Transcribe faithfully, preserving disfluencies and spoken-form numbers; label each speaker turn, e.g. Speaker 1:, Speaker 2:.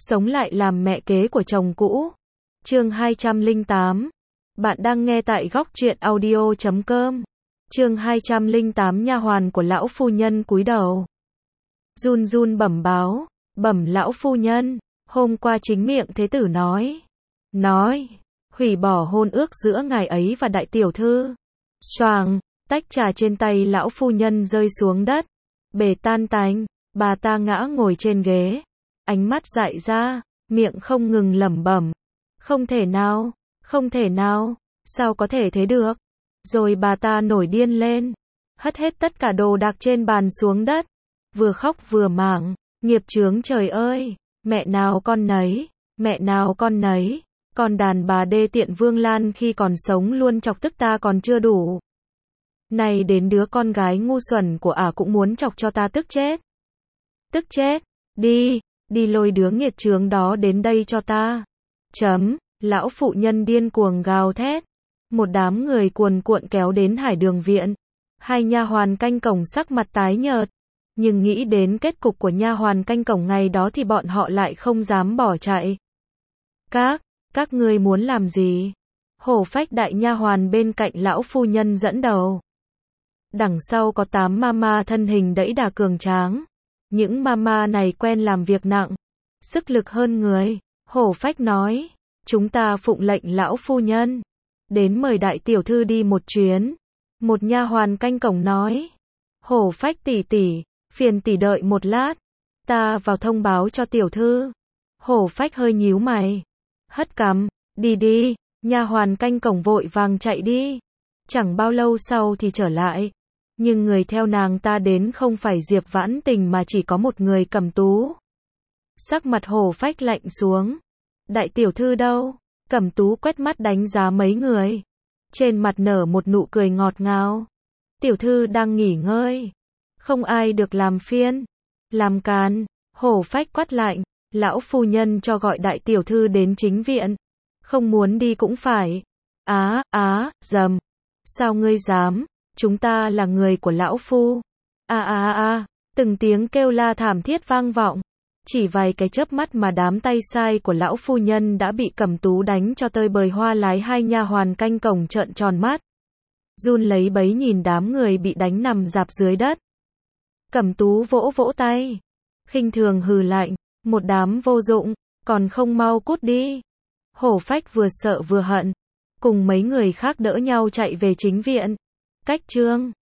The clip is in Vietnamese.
Speaker 1: sống lại làm mẹ kế của chồng cũ. Chương hai trăm lẻ tám. Bạn đang nghe tại góc truyện audio chấm com. Chương hai trăm lẻ tám. Nha hoàn của lão phu nhân cúi đầu. Run run bẩm báo, bẩm lão phu nhân, hôm qua chính miệng thế tử nói, nói, hủy bỏ hôn ước giữa ngài ấy và đại tiểu thư. Choàng, tách trà trên tay lão phu nhân rơi xuống đất, bể tan tành, bà ta ngã ngồi trên ghế, ánh mắt dại ra, miệng không ngừng lẩm bẩm, không thể nào, không thể nào, sao có thể thế được. Rồi bà ta nổi điên lên, hất hết tất cả đồ đạc trên bàn xuống đất, vừa khóc vừa mảng, nghiệp chướng trời ơi, mẹ nào con nấy, mẹ nào con nấy, còn đàn bà đê tiện Vương Lan khi còn sống luôn chọc tức ta còn chưa đủ. Này đến đứa con gái ngu xuẩn của ả cũng muốn chọc cho ta tức chết. Tức chết, đi, đi lôi đứa nghiệt chướng đó đến đây cho ta. Chấm, lão phụ nhân điên cuồng gào thét. Một đám người cuồn cuộn kéo đến Hải Đường viện. Hai nha hoàn canh cổng sắc mặt tái nhợt, nhưng nghĩ đến kết cục của nha hoàn canh cổng ngày đó thì bọn họ lại không dám bỏ chạy. Các, các ngươi muốn làm gì? Hổ phách đại nha hoàn bên cạnh lão phu nhân dẫn đầu. Đằng sau có tám mama thân hình đẫy đà cường tráng. Những mama này quen làm việc nặng, sức lực hơn người. Hổ phách nói, chúng ta phụng lệnh lão phu nhân, đến mời đại tiểu thư đi một chuyến. Một nha hoàn canh cổng nói, hổ phách tỷ tỷ, phiền tỷ đợi một lát, ta vào thông báo cho tiểu thư. Hổ phách hơi nhíu mày, hất cằm, đi đi, nha hoàn canh cổng vội vàng chạy đi. Chẳng bao lâu sau thì trở lại, nhưng người theo nàng ta đến không phải Diệp Vãn Tình mà chỉ có một người Cẩm Tú. Sắc mặt hổ phách lạnh xuống, đại tiểu thư đâu? Cẩm Tú quét mắt đánh giá mấy người, trên mặt nở một nụ cười ngọt ngào. Tiểu thư đang nghỉ ngơi, không ai được làm phiên, làm càn. Hổ phách quát lạnh, lão phu nhân cho gọi đại tiểu thư đến chính viện, không muốn đi cũng phải. Á, á, dầm, sao ngươi dám, chúng ta là người của lão phu. A a a, từng tiếng kêu la thảm thiết vang vọng. Chỉ vài cái chớp mắt mà đám tay sai của lão phu nhân đã bị Cẩm Tú đánh cho tơi bời hoa lái. Hai nha hoàn canh cổng trợn tròn mắt, run lấy bấy nhìn đám người bị đánh nằm rạp dưới đất. Cẩm Tú vỗ vỗ tay, khinh thường hừ lạnh, một đám vô dụng, còn không mau cút đi. Hổ phách vừa sợ vừa hận, cùng mấy người khác đỡ nhau chạy về chính viện. Cách chương